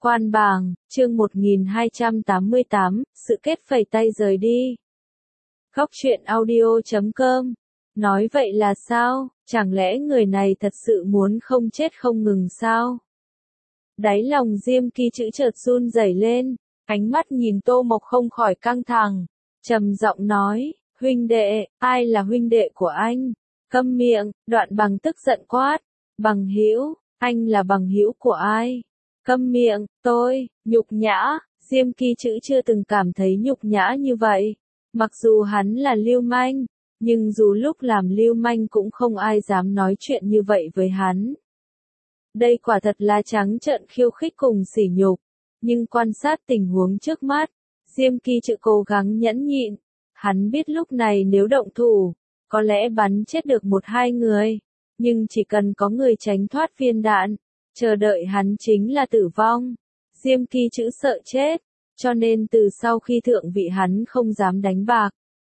Quan bàng, chương 1288, sự kết phẩy tay rời đi. Góc truyện audio.com. Nói vậy là sao, chẳng lẽ người này thật sự muốn không chết không ngừng sao? Đáy lòng Diêm Kỳ chữ chợt run rẩy lên, ánh mắt nhìn Tô Mộc không khỏi căng thẳng, trầm giọng nói, huynh đệ, ai là huynh đệ của anh? Câm miệng, Đoạn Bằng tức giận quát, Bằng hữu, anh là bằng hữu của ai? Câm miệng, tôi, nhục nhã, Diêm Kỳ chữ chưa từng cảm thấy nhục nhã như vậy. Mặc dù hắn là lưu manh, nhưng dù lúc làm lưu manh cũng không ai dám nói chuyện như vậy với hắn. Đây quả thật là trắng trợn khiêu khích cùng sỉ nhục, nhưng quan sát tình huống trước mắt, Diêm Kỳ chữ cố gắng nhẫn nhịn, hắn biết lúc này nếu động thủ, có lẽ bắn chết được một hai người, nhưng chỉ cần có người tránh thoát viên đạn, chờ đợi hắn chính là tử vong. Diêm Kỳ chữ sợ chết, cho nên từ sau khi thượng vị hắn không dám đánh bạc.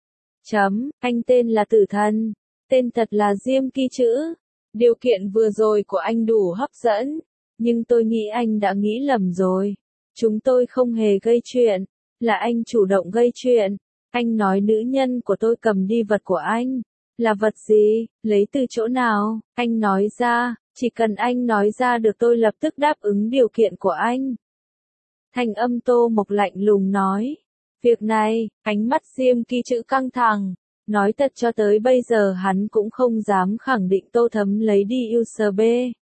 Anh tên là Tử Thần, tên thật là Diêm Kỳ chữ. Điều kiện vừa rồi của anh đủ hấp dẫn, nhưng tôi nghĩ anh đã nghĩ lầm rồi. Chúng tôi không hề gây chuyện, là anh chủ động gây chuyện. Anh nói nữ nhân của tôi cầm đi vật của anh. Là vật gì, lấy từ chỗ nào, anh nói ra, chỉ cần anh nói ra được tôi lập tức đáp ứng điều kiện của anh. Thanh âm Tô Mộc lạnh lùng nói. Việc này, ánh mắt Diêm Kỳ chữ căng thẳng. Nói thật cho tới bây giờ hắn cũng không dám khẳng định Tô Thấm lấy đi USB.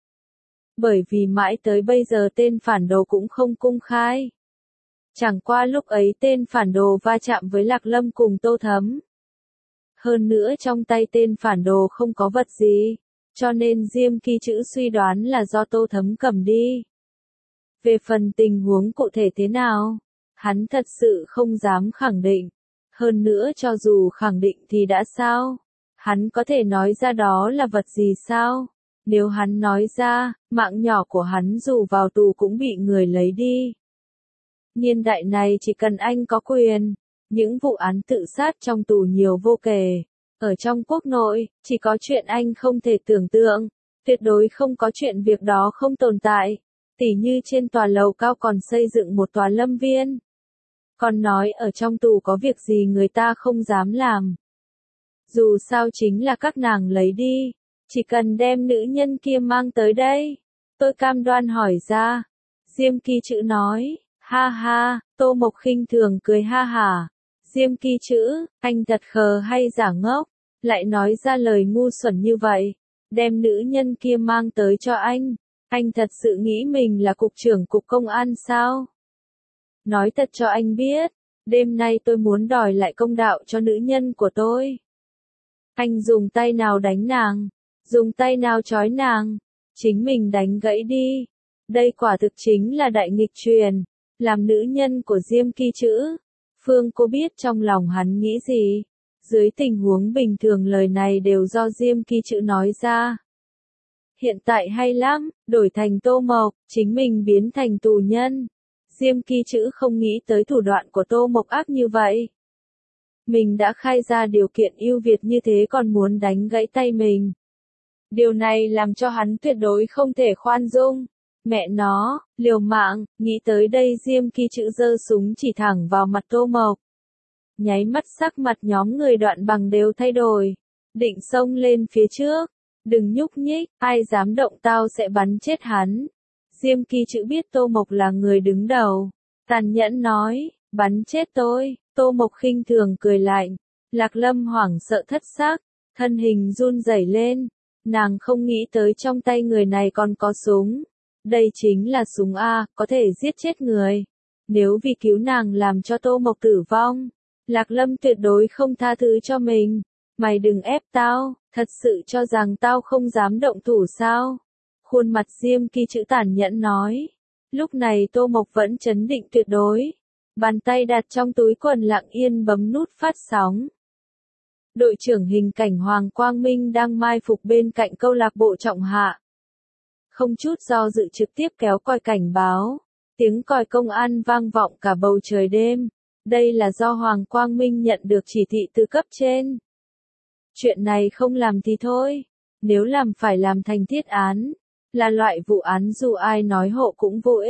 Bởi vì mãi tới bây giờ tên phản đồ cũng không công khai. Chẳng qua lúc ấy tên phản đồ va chạm với Lạc Lâm cùng Tô Thấm. Hơn nữa trong tay tên phản đồ không có vật gì, cho nên Diêm Kỳ chữ suy đoán là do Tô Thấm cầm đi. Về phần tình huống cụ thể thế nào, hắn thật sự không dám khẳng định. Hơn nữa cho dù khẳng định thì đã sao? Hắn có thể nói ra đó là vật gì sao? Nếu hắn nói ra, mạng nhỏ của hắn dù vào tù cũng bị người lấy đi. Niên đại này chỉ cần anh có quyền, những vụ án tự sát trong tù nhiều vô kể. Ở trong quốc nội, chỉ có chuyện anh không thể tưởng tượng, tuyệt đối không có chuyện việc đó không tồn tại. Tỉ như trên tòa lầu cao còn xây dựng một tòa lâm viên. Còn nói ở trong tù có việc gì người ta không dám làm. Dù sao chính là các nàng lấy đi, chỉ cần đem nữ nhân kia mang tới đây, tôi cam đoan hỏi ra. Diêm Kỳ chữ nói, ha ha, Tô Mộc khinh thường cười ha hả. Diêm Kỳ chữ, anh thật khờ hay giả ngốc, lại nói ra lời ngu xuẩn như vậy, đem nữ nhân kia mang tới cho anh thật sự nghĩ mình là cục trưởng cục công an sao? Nói thật cho anh biết, đêm nay tôi muốn đòi lại công đạo cho nữ nhân của tôi. Anh dùng tay nào đánh nàng, dùng tay nào trói nàng, chính mình đánh gãy đi. Đây quả thực chính là đại nghịch truyền, làm nữ nhân của Diêm Kỳ chữ. Phương cô biết trong lòng hắn nghĩ gì, dưới tình huống bình thường lời này đều do Diêm Kỳ chữ nói ra. Hiện tại hay lắm, đổi thành Tô Mộc, chính mình biến thành tù nhân. Diêm Kỳ chữ không nghĩ tới thủ đoạn của Tô Mộc ác như vậy. Mình đã khai ra điều kiện ưu việt như thế còn muốn đánh gãy tay mình. Điều này làm cho hắn tuyệt đối không thể khoan dung. Mẹ nó, liều mạng, nghĩ tới đây Diêm Kỳ chữ giơ súng chỉ thẳng vào mặt Tô Mộc. Nháy mắt sắc mặt nhóm người Đoạn Bằng đều thay đổi. Định xông lên phía trước. Đừng nhúc nhích, ai dám động tao sẽ bắn chết hắn. Diêm Kỳ chữ biết Tô Mộc là người đứng đầu. Tàn nhẫn nói, bắn chết tôi. Tô Mộc khinh thường cười lạnh. Lạc Lâm hoảng sợ thất xác, thân hình run rẩy lên. Nàng không nghĩ tới trong tay người này còn có súng. Đây chính là súng A, có thể giết chết người. Nếu vì cứu nàng làm cho Tô Mộc tử vong, Lạc Lâm tuyệt đối không tha thứ cho mình. Mày đừng ép tao, thật sự cho rằng tao không dám động thủ sao? Khuôn mặt Diêm Kỳ chữ tàn nhẫn nói. Lúc này Tô Mộc vẫn trấn định tuyệt đối. Bàn tay đặt trong túi quần lặng yên bấm nút phát sóng. Đội trưởng hình cảnh Hoàng Quang Minh đang mai phục bên cạnh câu lạc bộ Trọng Hạ. Không chút do dự trực tiếp kéo còi cảnh báo. Tiếng còi công an vang vọng cả bầu trời đêm. Đây là do Hoàng Quang Minh nhận được chỉ thị từ cấp trên. Chuyện này không làm thì thôi. Nếu làm phải làm thành thiết án. Là loại vụ án dù ai nói hộ cũng vô ích.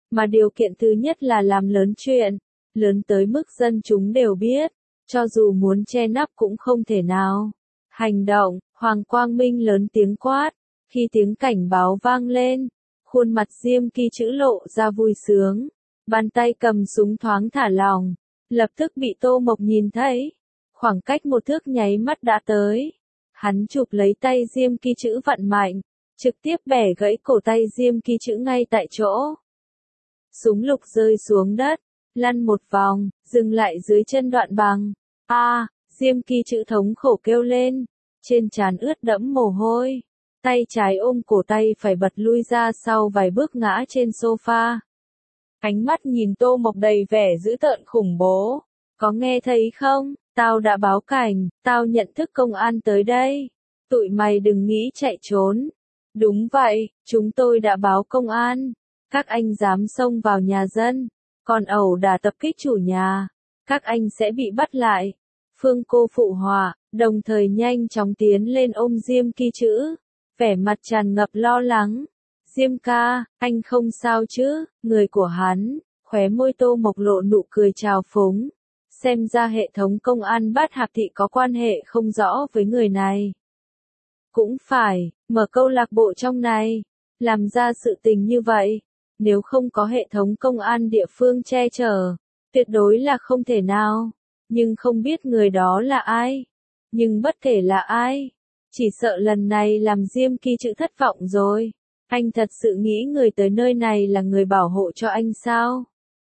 Mà điều kiện thứ nhất là làm lớn chuyện, lớn tới mức dân chúng đều biết, cho dù muốn che nắp cũng không thể nào. Hành động, Hoàng Quang Minh lớn tiếng quát, khi tiếng cảnh báo vang lên, khuôn mặt Diêm Kỳ Chữ lộ ra vui sướng, bàn tay cầm súng thoáng thả lỏng, lập tức bị Tô Mộc nhìn thấy, khoảng cách một thước nháy mắt đã tới. Hắn chụp lấy tay Diêm Kỳ Chữ vặn mạnh, trực tiếp bẻ gãy cổ tay Diêm Kỳ Chữ ngay tại chỗ. Súng lục rơi xuống đất, lăn một vòng, dừng lại dưới chân Đoạn Bằng. Diêm Kỳ Chữ thống khổ kêu lên, trên trán ướt đẫm mồ hôi, tay trái ôm cổ tay phải bật lui ra sau vài bước ngã trên sofa. Ánh mắt nhìn Tô Mộc đầy vẻ dữ tợn khủng bố. Có nghe thấy không? Tao đã báo cảnh, tao nhận thức công an tới đây. Tụi mày đừng nghĩ chạy trốn. Đúng vậy, chúng tôi đã báo công an. Các anh dám xông vào nhà dân, còn ẩu đả tập kích chủ nhà, các anh sẽ bị bắt lại. Phương Cô phụ họa, đồng thời nhanh chóng tiến lên ôm Diêm Kỳ Chữ, vẻ mặt tràn ngập lo lắng. Diêm ca, anh không sao chứ? Người của hắn, khóe môi Tô Mộc lộ nụ cười trào phúng. Xem ra hệ thống công an Bát Hạp thị có quan hệ không rõ với người này. Cũng phải, mở câu lạc bộ trong này, làm ra sự tình như vậy. Nếu không có hệ thống công an địa phương che chở, tuyệt đối là không thể nào. Nhưng không biết người đó là ai. Nhưng bất kể là ai, chỉ sợ lần này làm Diêm Kỳ Chữ thất vọng rồi. Anh thật sự nghĩ người tới nơi này là người bảo hộ cho anh sao?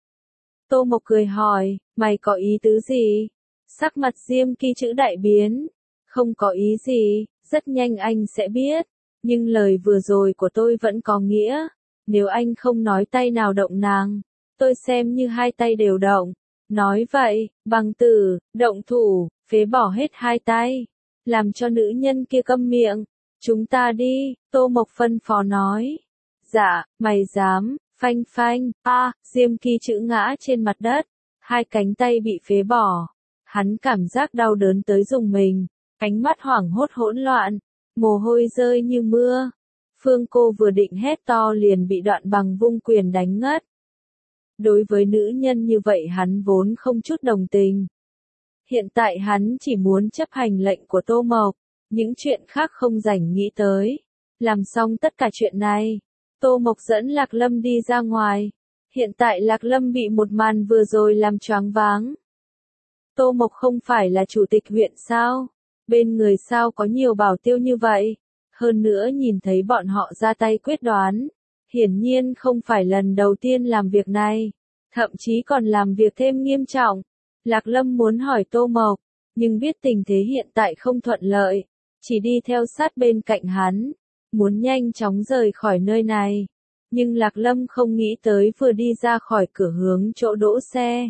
Tô Mộc cười hỏi, mày có ý tứ gì? Sắc mặt Diêm Kỳ Chữ đại biến. Không có ý gì, rất nhanh anh sẽ biết. Nhưng lời vừa rồi của tôi vẫn có nghĩa. Nếu anh không nói tay nào động nàng, tôi xem như hai tay đều động. Nói vậy, bằng tử, động thủ, phế bỏ hết hai tay. Làm cho nữ nhân kia câm miệng. Chúng ta đi, Tô Mộc phân phó nói. Dạ, mày dám, phanh phanh, Diêm Kỳ Chữ ngã trên mặt đất. Hai cánh tay bị phế bỏ. Hắn cảm giác đau đớn tới rùng mình. Ánh mắt hoảng hốt hỗn loạn. Mồ hôi rơi như mưa. Phương Cô vừa định hét to liền bị Đoạn Bằng vung quyền đánh ngất. Đối với nữ nhân như vậy hắn vốn không chút đồng tình. Hiện tại hắn chỉ muốn chấp hành lệnh của Tô Mộc, những chuyện khác không rảnh nghĩ tới. Làm xong tất cả chuyện này, Tô Mộc dẫn Lạc Lâm đi ra ngoài. Hiện tại Lạc Lâm bị một màn vừa rồi làm choáng váng. Tô Mộc không phải là chủ tịch huyện sao? Bên người sao có nhiều bảo tiêu như vậy? Hơn nữa nhìn thấy bọn họ ra tay quyết đoán. Hiển nhiên không phải lần đầu tiên làm việc này. Thậm chí còn làm việc thêm nghiêm trọng. Lạc Lâm muốn hỏi Tô Mộc, nhưng biết tình thế hiện tại không thuận lợi. Chỉ đi theo sát bên cạnh hắn. Muốn nhanh chóng rời khỏi nơi này. Nhưng Lạc Lâm không nghĩ tới vừa đi ra khỏi cửa hướng chỗ đỗ xe.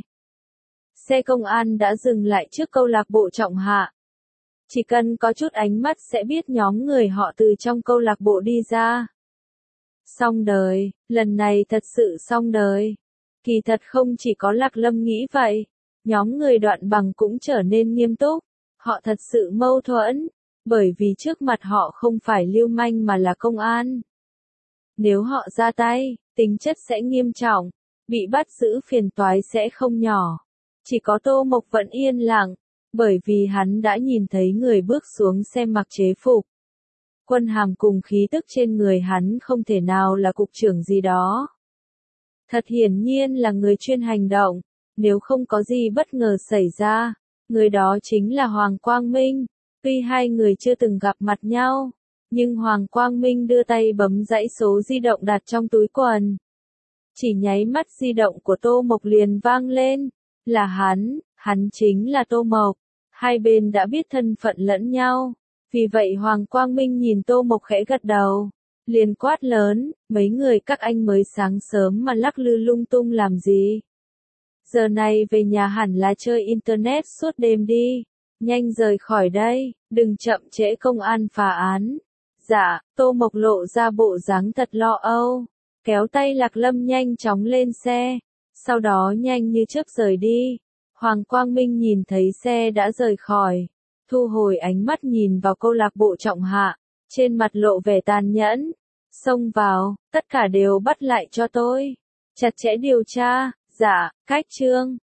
Xe công an đã dừng lại trước câu lạc bộ Trọng Hạ. Chỉ cần có chút ánh mắt sẽ biết nhóm người họ từ trong câu lạc bộ đi ra. Xong đời, lần này thật sự xong đời. Kỳ thật không chỉ có Lạc Lâm nghĩ vậy, nhóm người Đoạn Bằng cũng trở nên nghiêm túc. Họ thật sự mâu thuẫn, bởi vì trước mặt họ không phải lưu manh mà là công an. Nếu họ ra tay, tính chất sẽ nghiêm trọng, bị bắt giữ phiền toái sẽ không nhỏ. Chỉ có Tô Mộc vẫn yên lặng, bởi vì hắn đã nhìn thấy người bước xuống xe mặc chế phục. Quân hàm cùng khí tức trên người hắn không thể nào là cục trưởng gì đó. Thật hiển nhiên là người chuyên hành động, nếu không có gì bất ngờ xảy ra, người đó chính là Hoàng Quang Minh. Tuy hai người chưa từng gặp mặt nhau, nhưng Hoàng Quang Minh đưa tay bấm dãy số di động đặt trong túi quần. Chỉ nháy mắt di động của Tô Mộc liền vang lên, là hắn chính là Tô Mộc. Hai bên đã biết thân phận lẫn nhau, vì vậy Hoàng Quang Minh nhìn Tô Mộc khẽ gật đầu, liền quát lớn, mấy người các anh mới sáng sớm mà lắc lư lung tung làm gì? Giờ này về nhà hẳn là chơi internet suốt đêm đi, nhanh rời khỏi đây, đừng chậm trễ công an phá án. Dạ, Tô Mộc lộ ra bộ dáng thật lo âu, kéo tay Lạc Lâm nhanh chóng lên xe, sau đó nhanh như chớp rời đi. Hoàng Quang Minh nhìn thấy xe đã rời khỏi, thu hồi ánh mắt nhìn vào câu lạc bộ Trọng Hạ, trên mặt lộ vẻ tàn nhẫn, xông vào, tất cả đều bắt lại cho tôi. chặt chẽ điều tra, dạ, cách chương.